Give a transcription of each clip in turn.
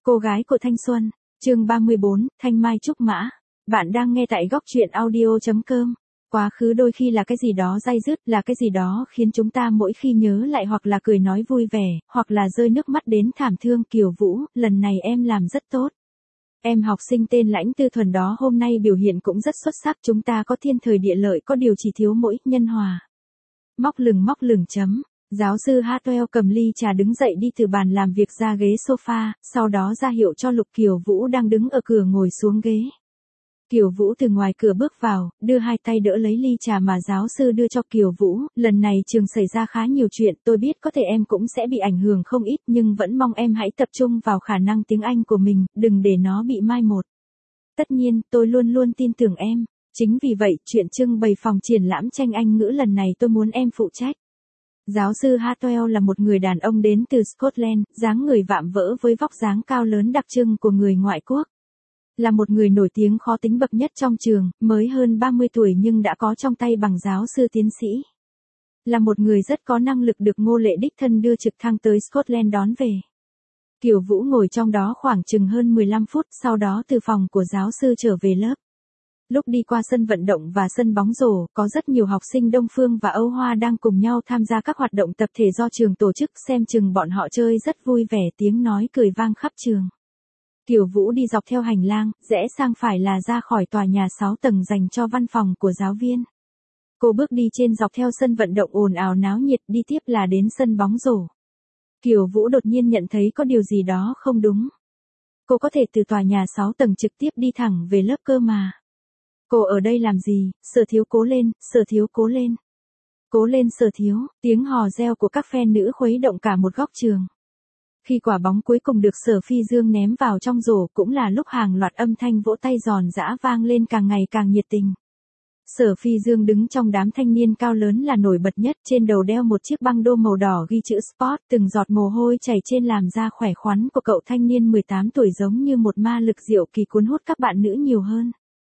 Cô gái của thanh xuân, chương 34, Thanh Mai Trúc Mã. Bạn đang nghe tại góc truyện audio.com. Quá khứ đôi khi là cái gì đó day dứt, là cái gì đó khiến chúng ta mỗi khi nhớ lại hoặc là cười nói vui vẻ, hoặc là rơi nước mắt đến thảm thương. Kiều Vũ, lần này em làm rất tốt. Em học sinh tên Lãnh Tư Thuần đó hôm nay biểu hiện cũng rất xuất sắc. Chúng ta có thiên thời địa lợi, có điều chỉ thiếu mỗi nhân hòa. Móc lửng chấm. Giáo sư Hartwell cầm ly trà đứng dậy đi từ bàn làm việc ra ghế sofa, sau đó ra hiệu cho Lục Kiều Vũ đang đứng ở cửa ngồi xuống ghế. Kiều Vũ từ ngoài cửa bước vào, đưa hai tay đỡ lấy ly trà mà giáo sư đưa cho Kiều Vũ. Lần này trường xảy ra khá nhiều chuyện, tôi biết có thể em cũng sẽ bị ảnh hưởng không ít, nhưng vẫn mong em hãy tập trung vào khả năng tiếng Anh của mình, đừng để nó bị mai một. Tất nhiên, tôi luôn luôn tin tưởng em. Chính vì vậy, chuyện trưng bày phòng triển lãm tranh Anh ngữ lần này tôi muốn em phụ trách. Giáo sư Hartwell là một người đàn ông đến từ Scotland, dáng người vạm vỡ với vóc dáng cao lớn đặc trưng của người ngoại quốc. Là một người nổi tiếng khó tính bậc nhất trong trường, mới hơn 30 tuổi nhưng đã có trong tay bằng giáo sư tiến sĩ. Là một người rất có năng lực được Ngô Lệ đích thân đưa trực thăng tới Scotland đón về. Kiều Vũ ngồi trong đó khoảng chừng hơn 15 phút, sau đó từ phòng của giáo sư trở về lớp. Lúc đi qua sân vận động và sân bóng rổ, có rất nhiều học sinh Đông Phương và Âu Hoa đang cùng nhau tham gia các hoạt động tập thể do trường tổ chức, xem chừng bọn họ chơi rất vui vẻ, tiếng nói cười vang khắp trường. Kiều Vũ đi dọc theo hành lang, rẽ sang phải là ra khỏi tòa nhà 6 tầng dành cho văn phòng của giáo viên. Cô bước đi trên dọc theo sân vận động ồn ào náo nhiệt, đi tiếp là đến sân bóng rổ. Kiều Vũ đột nhiên nhận thấy có điều gì đó không đúng. Cô có thể từ tòa nhà 6 tầng trực tiếp đi thẳng về lớp cơ mà. Cô ở đây làm gì? Sở Thiếu cố lên, Sở Thiếu cố lên. Cố lên Sở Thiếu, tiếng hò reo của các fan nữ khuấy động cả một góc trường. Khi quả bóng cuối cùng được Sở Phi Dương ném vào trong rổ cũng là lúc hàng loạt âm thanh vỗ tay giòn giã vang lên càng ngày càng nhiệt tình. Sở Phi Dương đứng trong đám thanh niên cao lớn là nổi bật nhất, trên đầu đeo một chiếc băng đô màu đỏ ghi chữ Sport, từng giọt mồ hôi chảy trên làn da khỏe khoắn của cậu thanh niên 18 tuổi giống như một ma lực diệu kỳ cuốn hút các bạn nữ nhiều hơn.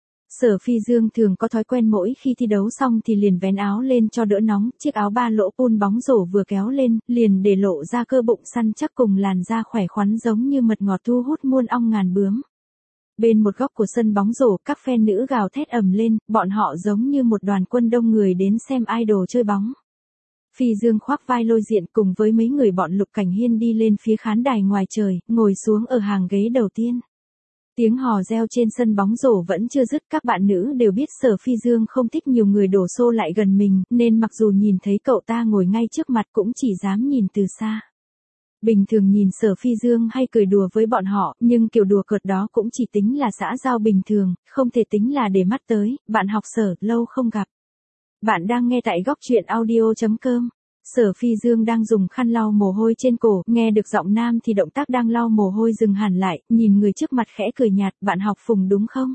Sở Phi Dương thường có thói quen mỗi khi thi đấu xong thì liền vén áo lên cho đỡ nóng, chiếc áo ba lỗ pun bóng rổ vừa kéo lên, liền để lộ ra cơ bụng săn chắc cùng làn da khỏe khoắn giống như mật ngọt thu hút muôn ong ngàn bướm. Bên một góc của sân bóng rổ, các fan nữ gào thét ầm lên, bọn họ giống như một đoàn quân đông người đến xem idol chơi bóng. Phi Dương khoác vai Lôi Diện cùng với mấy người bọn Lục Cảnh Hiên đi lên phía khán đài ngoài trời, ngồi xuống ở hàng ghế đầu tiên. Tiếng hò reo trên sân bóng rổ vẫn chưa dứt, các bạn nữ đều biết Sở Phi Dương không thích nhiều người đổ xô lại gần mình, nên mặc dù nhìn thấy cậu ta ngồi ngay trước mặt cũng chỉ dám nhìn từ xa. Bình thường nhìn Sở Phi Dương hay cười đùa với bọn họ, nhưng kiểu đùa cợt đó cũng chỉ tính là xã giao bình thường, không thể tính là để mắt tới. Bạn học Sở, lâu không gặp. Bạn đang nghe tại góc truyện audio.com. Sở Phi Dương đang dùng khăn lau mồ hôi trên cổ, nghe được giọng nam thì động tác đang lau mồ hôi dừng hẳn lại, nhìn người trước mặt khẽ cười nhạt, bạn học Phùng đúng không?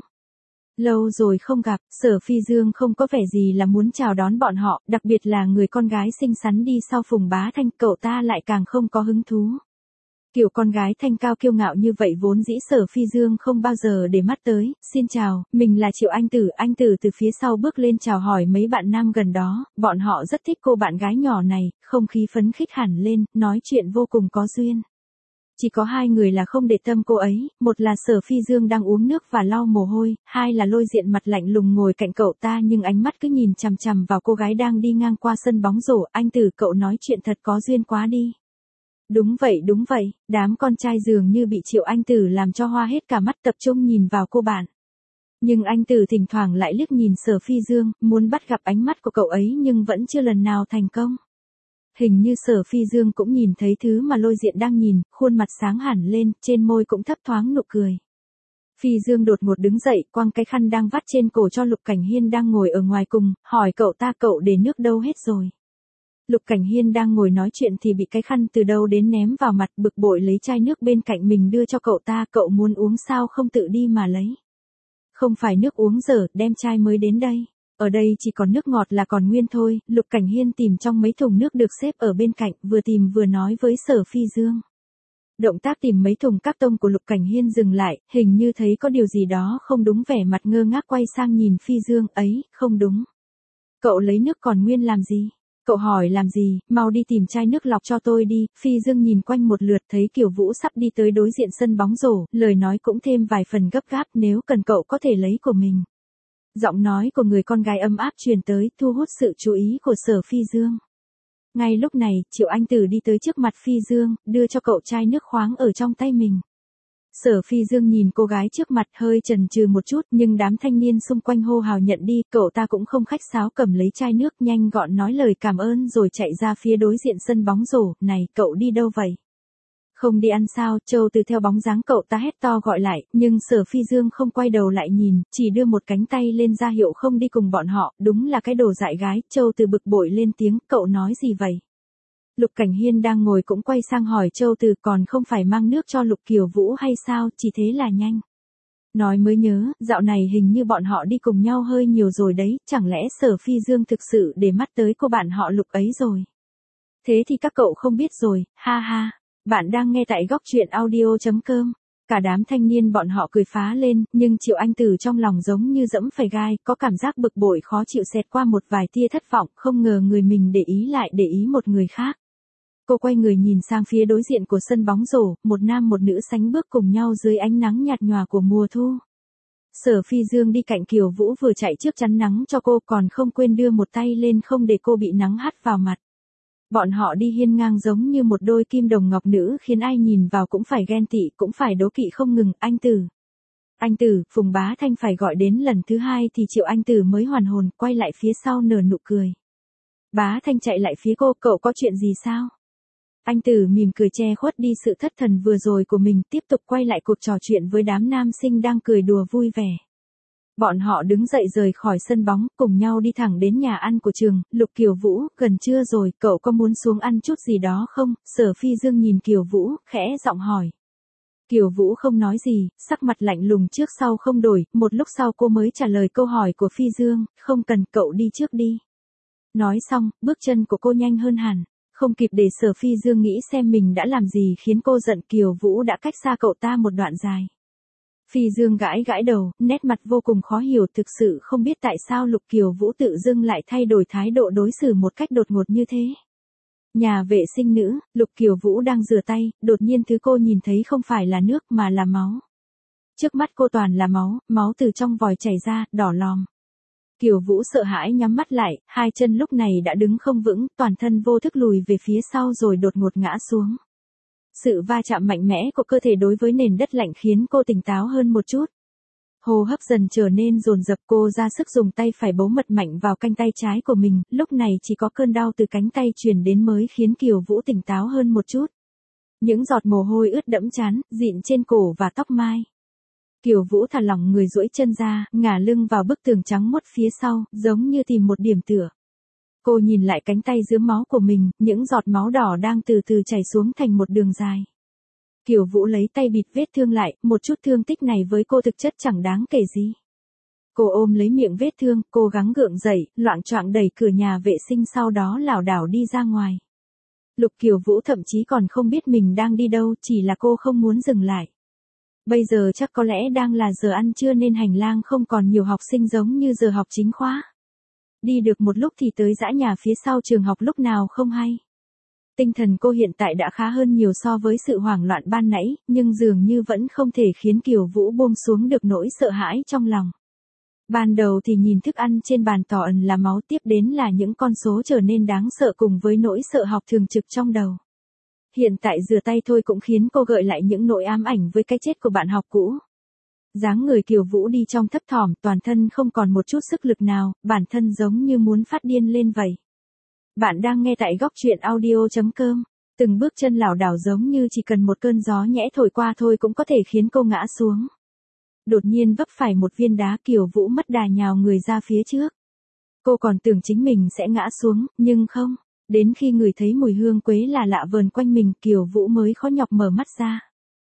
Lâu rồi không gặp, Sở Phi Dương không có vẻ gì là muốn chào đón bọn họ, đặc biệt là người con gái xinh xắn đi sau Phùng Bá Thanh, cậu ta lại càng không có hứng thú. Kiểu con gái thanh cao kiêu ngạo như vậy vốn dĩ Sở Phi Dương không bao giờ để mắt tới. Xin chào, mình là Triệu Anh Tử từ phía sau bước lên chào hỏi mấy bạn nam gần đó, bọn họ rất thích cô bạn gái nhỏ này, không khí phấn khích hẳn lên, nói chuyện vô cùng có duyên. Chỉ có hai người là không để tâm cô ấy, một là Sở Phi Dương đang uống nước và lau mồ hôi, hai là Lôi Diện mặt lạnh lùng ngồi cạnh cậu ta nhưng ánh mắt cứ nhìn chằm chằm vào cô gái đang đi ngang qua sân bóng rổ. Anh Tử, cậu nói chuyện thật có duyên quá đi. Đúng vậy, đám con trai dường như bị Triệu Anh Tử làm cho hoa hết cả mắt, tập trung nhìn vào cô bạn. Nhưng anh Tử thỉnh thoảng lại liếc nhìn Sở Phi Dương, muốn bắt gặp ánh mắt của cậu ấy nhưng vẫn chưa lần nào thành công. Hình như Sở Phi Dương cũng nhìn thấy thứ mà Lôi Diện đang nhìn, khuôn mặt sáng hẳn lên, trên môi cũng thấp thoáng nụ cười. Phi Dương đột ngột đứng dậy, quăng cái khăn đang vắt trên cổ cho Lục Cảnh Hiên đang ngồi ở ngoài cùng, hỏi cậu ta cậu để nước đâu hết rồi. Lục Cảnh Hiên đang ngồi nói chuyện thì bị cái khăn từ đâu đến ném vào mặt, bực bội lấy chai nước bên cạnh mình đưa cho cậu ta, cậu muốn uống sao không tự đi mà lấy. Không phải nước uống dở, đem chai mới đến đây. Ở đây chỉ còn nước ngọt là còn nguyên thôi. Lục Cảnh Hiên tìm trong mấy thùng nước được xếp ở bên cạnh, vừa tìm vừa nói với Sở Phi Dương. Động tác tìm mấy thùng các tông của Lục Cảnh Hiên dừng lại, hình như thấy có điều gì đó không đúng, vẻ mặt ngơ ngác quay sang nhìn Phi Dương, ấy, không đúng. Cậu lấy nước còn nguyên làm gì? Cậu hỏi làm gì, mau đi tìm chai nước lọc cho tôi đi. Phi Dương nhìn quanh một lượt thấy Kiều Vũ sắp đi tới đối diện sân bóng rổ, lời nói cũng thêm vài phần gấp gáp, nếu cần cậu có thể lấy của mình. Giọng nói của người con gái ấm áp truyền tới, thu hút sự chú ý của Sở Phi Dương. Ngay lúc này, Triệu Anh Tử đi tới trước mặt Phi Dương, đưa cho cậu chai nước khoáng ở trong tay mình. Sở Phi Dương nhìn cô gái trước mặt hơi chần chừ một chút, nhưng đám thanh niên xung quanh hô hào nhận đi, cậu ta cũng không khách sáo cầm lấy chai nước nhanh gọn nói lời cảm ơn rồi chạy ra phía đối diện sân bóng rổ. Này, cậu đi đâu vậy? Không đi ăn sao? Châu Từ theo bóng dáng cậu ta hét to gọi lại, nhưng Sở Phi Dương không quay đầu lại nhìn, chỉ đưa một cánh tay lên ra hiệu không đi cùng bọn họ, đúng là cái đồ dại gái. Châu Từ bực bội lên tiếng, cậu nói gì vậy? Lục Cảnh Hiên đang ngồi cũng quay sang hỏi Châu Từ, còn không phải mang nước cho Lục Kiều Vũ hay sao, chỉ thế là nhanh. Nói mới nhớ, dạo này hình như bọn họ đi cùng nhau hơi nhiều rồi đấy, chẳng lẽ Sở Phi Dương thực sự để mắt tới cô bạn họ Lục ấy rồi? Thế thì các cậu không biết rồi, ha ha. Bạn đang nghe tại góc truyện audio.com. Cả đám thanh niên bọn họ cười phá lên, nhưng Triệu Anh Tử trong lòng giống như dẫm phải gai, có cảm giác bực bội khó chịu xẹt qua một vài tia thất vọng, không ngờ người mình để ý lại để ý một người khác. Cô quay người nhìn sang phía đối diện của sân bóng rổ, một nam một nữ sánh bước cùng nhau dưới ánh nắng nhạt nhòa của mùa thu. Sở Phi Dương đi cạnh Kiều Vũ vừa chạy trước chắn nắng cho cô, còn không quên đưa một tay lên không để cô bị nắng hắt vào mặt. Bọn họ đi hiên ngang giống như một đôi kim đồng ngọc nữ, khiến ai nhìn vào cũng phải ghen tị, cũng phải đố kỵ không ngừng. Anh Tử, anh Tử, Phùng Bá Thanh phải gọi đến lần thứ hai thì Triệu Anh Tử mới hoàn hồn, quay lại phía sau nở nụ cười. Bá Thanh chạy lại phía cô, cậu có chuyện gì sao? Anh Tử mỉm cười che khuất đi sự thất thần vừa rồi của mình, tiếp tục quay lại cuộc trò chuyện với đám nam sinh đang cười đùa vui vẻ. Bọn họ đứng dậy rời khỏi sân bóng, cùng nhau đi thẳng đến nhà ăn của trường. Lục Kiều Vũ, gần trưa rồi, cậu có muốn xuống ăn chút gì đó không? Sở Phi Dương nhìn Kiều Vũ, khẽ giọng hỏi. Kiều Vũ không nói gì, sắc mặt lạnh lùng trước sau không đổi, một lúc sau cô mới trả lời câu hỏi của Phi Dương, không cần, cậu đi trước đi. Nói xong, bước chân của cô nhanh hơn hẳn. Không kịp để Sở Phi Dương nghĩ xem mình đã làm gì khiến cô giận, Kiều Vũ đã cách xa cậu ta một đoạn dài. Phi Dương gãi gãi đầu, nét mặt vô cùng khó hiểu, thực sự không biết tại sao Lục Kiều Vũ tự dưng lại thay đổi thái độ đối xử một cách đột ngột như thế. Nhà vệ sinh nữ, Lục Kiều Vũ đang rửa tay, đột nhiên thứ cô nhìn thấy không phải là nước mà là máu. Trước mắt cô toàn là máu, máu từ trong vòi chảy ra, đỏ lòm. Kiều Vũ sợ hãi nhắm mắt lại, hai chân lúc này đã đứng không vững, toàn thân vô thức lùi về phía sau rồi đột ngột ngã xuống. Sự va chạm mạnh mẽ của cơ thể đối với nền đất lạnh khiến cô tỉnh táo hơn một chút. Hô hấp dần trở nên dồn dập, cô ra sức dùng tay phải bấu mật mạnh vào cánh tay trái của mình, lúc này chỉ có cơn đau từ cánh tay truyền đến mới khiến Kiều Vũ tỉnh táo hơn một chút. Những giọt mồ hôi ướt đẫm trán, dịn trên cổ và tóc mai. Kiều Vũ thả lỏng người duỗi chân ra, ngả lưng vào bức tường trắng muốt phía sau, giống như tìm một điểm tựa. Cô nhìn lại cánh tay rướm máu của mình, những giọt máu đỏ đang từ từ chảy xuống thành một đường dài. Kiều Vũ lấy tay bịt vết thương lại, một chút thương tích này với cô thực chất chẳng đáng kể gì. Cô ôm lấy miệng vết thương, cố gắng gượng dậy, loạng choạng đẩy cửa nhà vệ sinh, sau đó lảo đảo đi ra ngoài. Lục Kiều Vũ thậm chí còn không biết mình đang đi đâu, chỉ là cô không muốn dừng lại. Bây giờ chắc có lẽ đang là giờ ăn trưa nên hành lang không còn nhiều học sinh giống như giờ học chính khóa. Đi được một lúc thì tới dãy nhà phía sau trường học lúc nào không hay. Tinh thần cô hiện tại đã khá hơn nhiều so với sự hoảng loạn ban nãy, nhưng dường như vẫn không thể khiến Kiều Vũ buông xuống được nỗi sợ hãi trong lòng. Ban đầu thì nhìn thức ăn trên bàn tỏ ẩn là máu, tiếp đến là những con số trở nên đáng sợ cùng với nỗi sợ học thường trực trong đầu. Hiện tại rửa tay thôi cũng khiến cô gợi lại những nỗi ám ảnh với cái chết của bạn học cũ. Dáng người Kiều Vũ đi trong thấp thỏm, toàn thân không còn một chút sức lực nào, bản thân giống như muốn phát điên lên vậy. Bạn đang nghe tại góc truyện audio.com. Từng bước chân lảo đảo giống như chỉ cần một cơn gió nhẹ thổi qua thôi cũng có thể khiến cô ngã xuống. Đột nhiên vấp phải một viên đá, Kiều Vũ mất đà nhào người ra phía trước. Cô còn tưởng chính mình sẽ ngã xuống, nhưng không. Đến khi ngửi thấy mùi hương quế là lạ vờn quanh mình, Kiều Vũ mới khó nhọc mở mắt ra.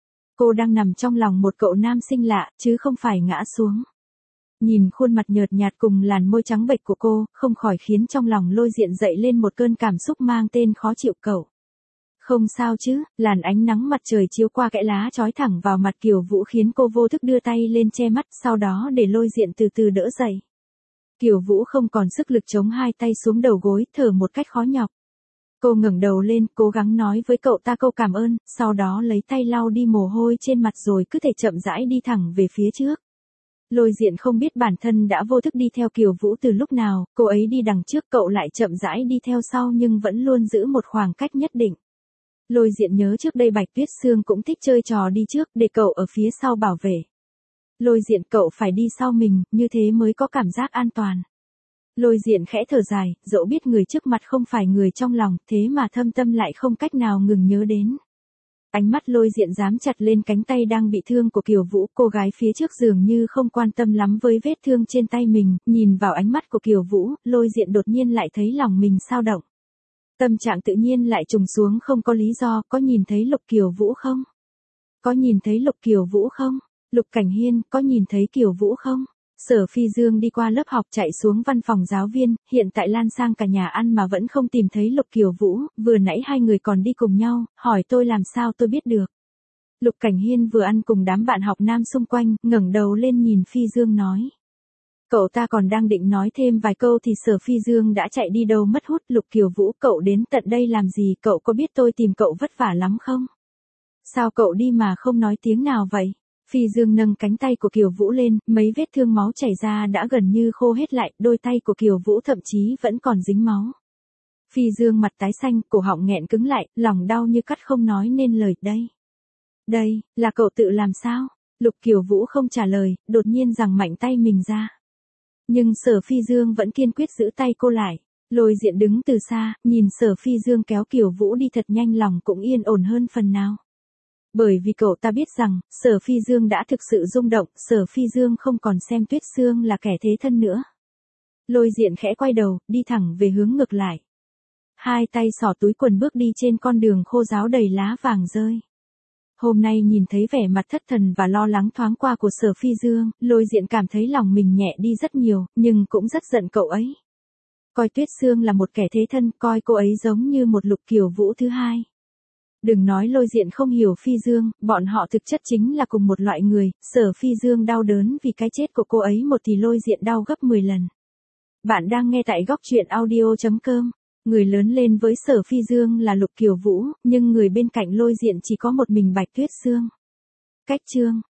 Cô đang nằm trong lòng một cậu nam sinh lạ, chứ không phải ngã xuống. Nhìn khuôn mặt nhợt nhạt cùng làn môi trắng bệch của cô, không khỏi khiến trong lòng lôi diện dậy lên một cơn cảm xúc mang tên khó chịu. Cậu không sao chứ? Làn ánh nắng mặt trời chiếu qua kẽ lá chói thẳng vào mặt Kiều Vũ khiến cô vô thức đưa tay lên che mắt, sau đó để lôi diện từ từ đỡ dậy. Kiều Vũ không còn sức lực chống hai tay xuống đầu gối, thở một cách khó nhọc. Cô ngẩng đầu lên, cố gắng nói với cậu ta câu cảm ơn, sau đó lấy tay lau đi mồ hôi trên mặt rồi cứ thể chậm rãi đi thẳng về phía trước. Lôi Diện không biết bản thân đã vô thức đi theo Kiều Vũ từ lúc nào, cô ấy đi đằng trước, cậu lại chậm rãi đi theo sau nhưng vẫn luôn giữ một khoảng cách nhất định. Lôi Diện nhớ trước đây Bạch Tuyết Sương cũng thích chơi trò đi trước, để cậu ở phía sau bảo vệ. Lôi Diện, cậu phải đi sau mình, như thế mới có cảm giác an toàn. Lôi Diện khẽ thở dài, dẫu biết người trước mặt không phải người trong lòng, thế mà thâm tâm lại không cách nào ngừng nhớ đến. Ánh mắt Lôi Diện dám chặt lên cánh tay đang bị thương của Kiều Vũ, cô gái phía trước dường như không quan tâm lắm với vết thương trên tay mình, nhìn vào ánh mắt của Kiều Vũ, Lôi Diện đột nhiên lại thấy lòng mình xao động. Tâm trạng tự nhiên lại trùng xuống không có lý do, có nhìn thấy Lục Kiều Vũ không? Có nhìn thấy Lục Kiều Vũ không? Lục Cảnh Hiên, có nhìn thấy Kiều Vũ không? Sở Phi Dương đi qua lớp học chạy xuống văn phòng giáo viên, hiện tại lan sang cả nhà ăn mà vẫn không tìm thấy Lục Kiều Vũ, vừa nãy hai người còn đi cùng nhau, hỏi tôi làm sao tôi biết được. Lục Cảnh Hiên vừa ăn cùng đám bạn học nam xung quanh, ngẩng đầu lên nhìn Phi Dương nói. Cậu ta còn đang định nói thêm vài câu thì Sở Phi Dương đã chạy đi đâu mất hút. Lục Kiều Vũ, cậu đến tận đây làm gì, cậu có biết tôi tìm cậu vất vả lắm không? Sao cậu đi mà không nói tiếng nào vậy? Phi Dương nâng cánh tay của Kiều Vũ lên, mấy vết thương máu chảy ra đã gần như khô hết lại, đôi tay của Kiều Vũ thậm chí vẫn còn dính máu. Phi Dương mặt tái xanh, cổ họng nghẹn cứng lại, lòng đau như cắt không nói nên lời. Đây, là cậu tự làm sao? Lục Kiều Vũ không trả lời, đột nhiên giằng mạnh tay mình ra. Nhưng Sở Phi Dương vẫn kiên quyết giữ tay cô lại. Lôi Diện đứng từ xa, nhìn Sở Phi Dương kéo Kiều Vũ đi thật nhanh, lòng cũng yên ổn hơn phần nào. Bởi vì cậu ta biết rằng, Sở Phi Dương đã thực sự rung động, Sở Phi Dương không còn xem Tuyết Sương là kẻ thế thân nữa. Lôi Diện khẽ quay đầu, đi thẳng về hướng ngược lại. Hai tay xỏ túi quần bước đi trên con đường khô ráo đầy lá vàng rơi. Hôm nay nhìn thấy vẻ mặt thất thần và lo lắng thoáng qua của Sở Phi Dương, Lôi Diện cảm thấy lòng mình nhẹ đi rất nhiều, nhưng cũng rất giận cậu ấy. Coi Tuyết Sương là một kẻ thế thân, coi cô ấy giống như một Lục Kiều Vũ thứ hai. Đừng nói Lôi Diện không hiểu Phi Dương, bọn họ thực chất chính là cùng một loại người, Sở Phi Dương đau đớn vì cái chết của cô ấy một thì Lôi Diện đau gấp 10 lần. Bạn đang nghe tại góc truyện audio.com. Người lớn lên với Sở Phi Dương là Lục Kiều Vũ, nhưng người bên cạnh Lôi Diện chỉ có một mình Bạch Tuyết Sương. Cách chương